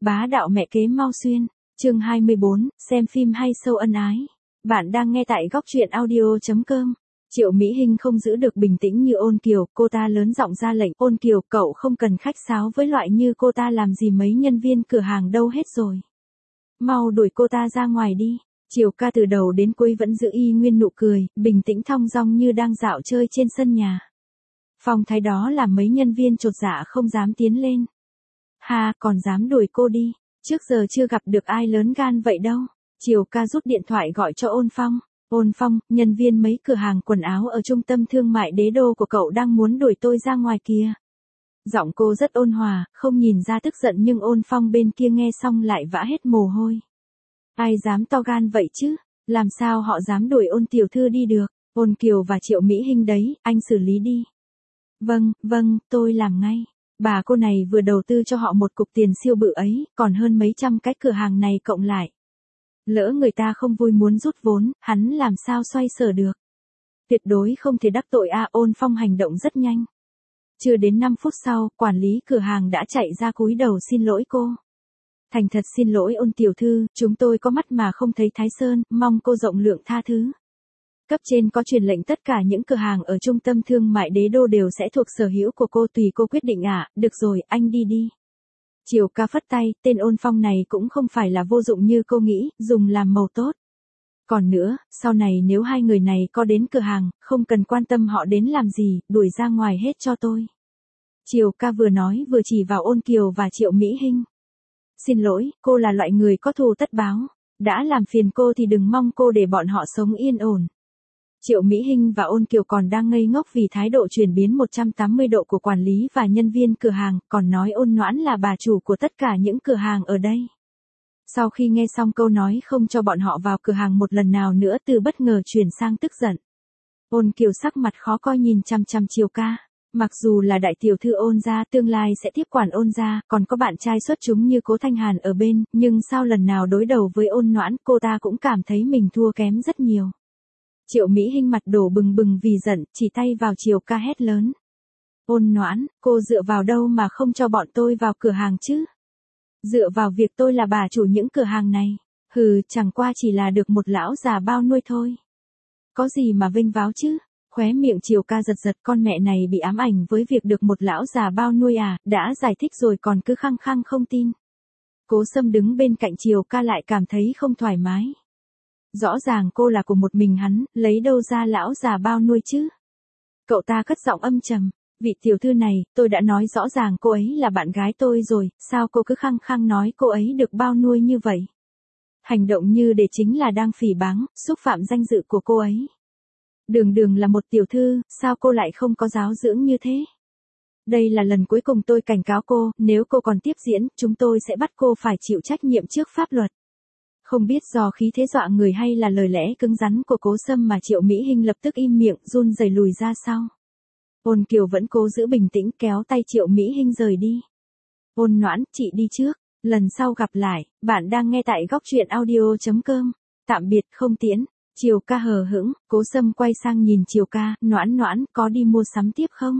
Bá đạo mẹ kế mau xuyên, chương 24, xem phim hay sâu ân ái. Bạn đang nghe tại góc truyện audio.com. Triệu Mỹ Hinh không giữ được bình tĩnh như Ôn Kiều, cô ta lớn giọng ra lệnh, Ôn Kiều, cậu không cần khách sáo với loại như cô ta, làm gì mấy nhân viên cửa hàng đâu hết rồi. Mau đuổi cô ta ra ngoài đi. Triều ca từ đầu đến cuối vẫn giữ y nguyên nụ cười, bình tĩnh thong dong như đang dạo chơi trên sân nhà. Phong thái đó làm mấy nhân viên chột dạ không dám tiến lên. Ha, còn dám đuổi cô đi, trước giờ chưa gặp được ai lớn gan vậy đâu. Triều ca rút điện thoại gọi cho Ôn Phong. Ôn Phong, nhân viên mấy cửa hàng quần áo ở trung tâm thương mại Đế Đô của cậu đang muốn đuổi tôi ra ngoài kìa. Giọng cô rất ôn hòa, không nhìn ra tức giận, nhưng Ôn Phong bên kia nghe xong lại vã hết mồ hôi. Ai dám to gan vậy chứ, làm sao họ dám đuổi Ôn tiểu thư đi được. Ôn Kiều và Triệu Mỹ Hinh đấy, anh xử lý đi. Vâng, tôi làm ngay. Bà cô này vừa đầu tư cho họ một cục tiền siêu bự ấy, còn hơn mấy trăm cái cửa hàng này cộng lại. Lỡ người ta không vui muốn rút vốn, hắn làm sao xoay sở được. Tuyệt đối không thể đắc tội a. Ôn Phong hành động rất nhanh. Chưa đến 5 phút sau, quản lý cửa hàng đã chạy ra cúi đầu xin lỗi cô. Thành thật xin lỗi Ôn tiểu thư, chúng tôi có mắt mà không thấy Thái Sơn, mong cô rộng lượng tha thứ. Cấp trên có truyền lệnh tất cả những cửa hàng ở trung tâm thương mại Đế Đô đều sẽ thuộc sở hữu của cô, tùy cô quyết định ạ. Được rồi, anh đi đi. Triều ca phất tay, tên Ôn Phong này cũng không phải là vô dụng như cô nghĩ, dùng làm màu tốt. Còn nữa, sau này nếu hai người này có đến cửa hàng, không cần quan tâm họ đến làm gì, đuổi ra ngoài hết cho tôi. Triều ca vừa nói vừa chỉ vào Ôn Kiều và Triệu Mỹ Hinh. Xin lỗi, cô là loại người có thù tất báo. Đã làm phiền cô thì đừng mong cô để bọn họ sống yên ổn. Triệu Mỹ Hinh và Ôn Kiều còn đang ngây ngốc vì thái độ chuyển biến 180 độ của quản lý và nhân viên cửa hàng, còn nói Ôn Noãn là bà chủ của tất cả những cửa hàng ở đây. Sau khi nghe xong câu nói không cho bọn họ vào cửa hàng một lần nào nữa, từ bất ngờ chuyển sang tức giận. Ôn Kiều sắc mặt khó coi nhìn chằm chằm Triều ca. Mặc dù là đại tiểu thư Ôn gia, tương lai sẽ tiếp quản Ôn gia, còn có bạn trai xuất chúng như Cố Thanh Hàn ở bên, nhưng sao lần nào đối đầu với Ôn Noãn, cô ta cũng cảm thấy mình thua kém rất nhiều. Triệu Mỹ Hinh mặt đổ bừng bừng vì giận, chỉ tay vào Triều ca hét lớn. Ôn Noãn, cô dựa vào đâu mà không cho bọn tôi vào cửa hàng chứ? Dựa vào việc tôi là bà chủ những cửa hàng này. Hừ, chẳng qua chỉ là được một lão già bao nuôi thôi. Có gì mà vênh váo chứ? Khóe miệng Triều ca giật giật, con mẹ này bị ám ảnh với việc được một lão già bao nuôi à, đã giải thích rồi còn cứ khăng khăng không tin. Cố Sâm đứng bên cạnh Triều ca lại cảm thấy không thoải mái. Rõ ràng cô là của một mình hắn, lấy đâu ra lão già bao nuôi chứ? Cậu ta cất giọng âm trầm, vị tiểu thư này, tôi đã nói rõ ràng cô ấy là bạn gái tôi rồi, sao cô cứ khăng khăng nói cô ấy được bao nuôi như vậy? Hành động như để chính là đang phỉ báng, xúc phạm danh dự của cô ấy. Đường là một tiểu thư, sao cô lại không có giáo dưỡng như thế? Đây là lần cuối cùng tôi cảnh cáo cô, nếu cô còn tiếp diễn, chúng tôi sẽ bắt cô phải chịu trách nhiệm trước pháp luật. Không biết do khí thế dọa người hay là lời lẽ cứng rắn của Cố Sâm mà Triệu Mỹ Hinh lập tức im miệng, run rẩy lùi ra sau. Ôn Kiều vẫn cố giữ bình tĩnh, kéo tay Triệu Mỹ Hinh rời đi. Ôn Noãn, chị đi trước, lần sau gặp lại. Bạn đang nghe tại góc truyện audio.com. Tạm biệt, không tiễn. Triều ca hờ hững. Cố Sâm quay sang nhìn Triều ca, Noãn, có đi mua sắm tiếp không?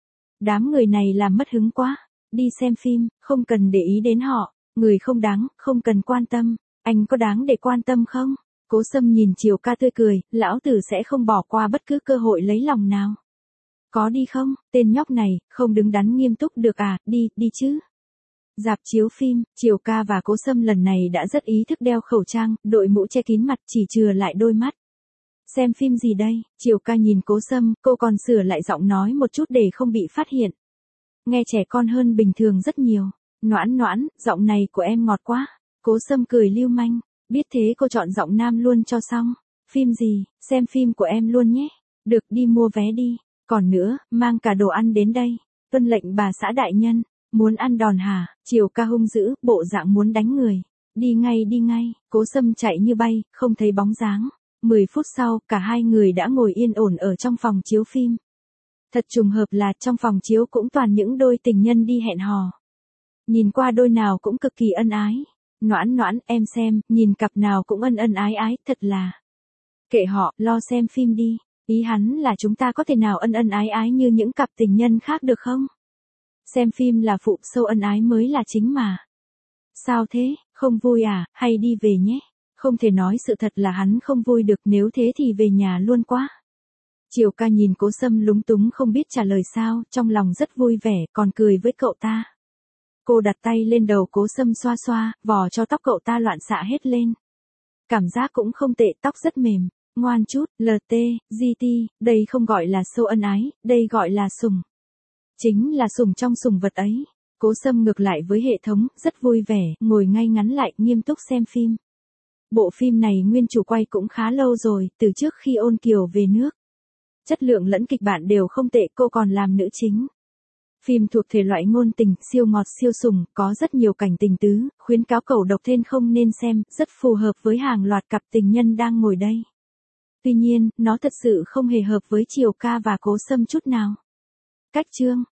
Đám người này làm mất hứng quá. Đi xem phim, không cần để ý đến họ. Người không đáng, không cần quan tâm. Anh có đáng để quan tâm không? Cố Sâm nhìn Triều ca tươi cười, lão tử sẽ không bỏ qua bất cứ cơ hội lấy lòng nào. Có đi không? Tên nhóc này, không đứng đắn nghiêm túc được à, đi chứ. Rạp chiếu phim, Triều ca và Cố Sâm lần này đã rất ý thức đeo khẩu trang, đội mũ che kín mặt, chỉ chừa lại đôi mắt. Xem phim gì đây? Triều ca nhìn Cố Sâm, cô còn sửa lại giọng nói một chút để không bị phát hiện. Nghe trẻ con hơn bình thường rất nhiều. Noãn, giọng này của em ngọt quá. Cố Sâm cười lưu manh, biết thế cô chọn giọng nam luôn cho xong. Phim gì, xem phim của em luôn nhé. Được, đi mua vé đi. Còn nữa, mang cả đồ ăn đến đây. Tuân lệnh bà xã đại nhân. Muốn ăn đòn hả? Triều ca hung dữ, bộ dạng muốn đánh người. Đi ngay. Cố Sâm chạy như bay, không thấy bóng dáng. 10 phút sau, cả hai người đã ngồi yên ổn ở trong phòng chiếu phim. Thật trùng hợp là trong phòng chiếu cũng toàn những đôi tình nhân đi hẹn hò. Nhìn qua đôi nào cũng cực kỳ ân ái. Noãn, em xem, nhìn cặp nào cũng ân ái, thật là. Kệ họ, lo xem phim đi. Ý hắn là chúng ta có thể nào ân ái như những cặp tình nhân khác được không? Xem phim là phụ, sâu ân ái mới là chính mà. Sao thế, không vui à, hay đi về nhé? Không thể nói sự thật là hắn không vui được, nếu thế thì về nhà luôn quá. Triều ca nhìn Cố Sâm lúng túng không biết trả lời sao, trong lòng rất vui vẻ, còn cười với cậu ta. Cô đặt tay lên đầu Cố Sâm xoa xoa, vò cho tóc cậu ta loạn xạ hết lên. Cảm giác cũng không tệ, tóc rất mềm. Ngoan chút, LT, GT, đây không gọi là sâu ân ái, đây gọi là sủng. Chính là sủng trong sủng vật ấy. Cố Sâm ngược lại với hệ thống, rất vui vẻ, ngồi ngay ngắn lại, nghiêm túc xem phim. Bộ phim này nguyên chủ quay cũng khá lâu rồi, từ trước khi Ôn Kiều về nước. Chất lượng lẫn kịch bản đều không tệ, cô còn làm nữ chính. Phim thuộc thể loại ngôn tình, siêu ngọt siêu sủng, có rất nhiều cảnh tình tứ, khuyến cáo cậu độc thân không nên xem, rất phù hợp với hàng loạt cặp tình nhân đang ngồi đây. Tuy nhiên, nó thật sự không hề hợp với Triều ca và Cố Sâm chút nào. Cách chương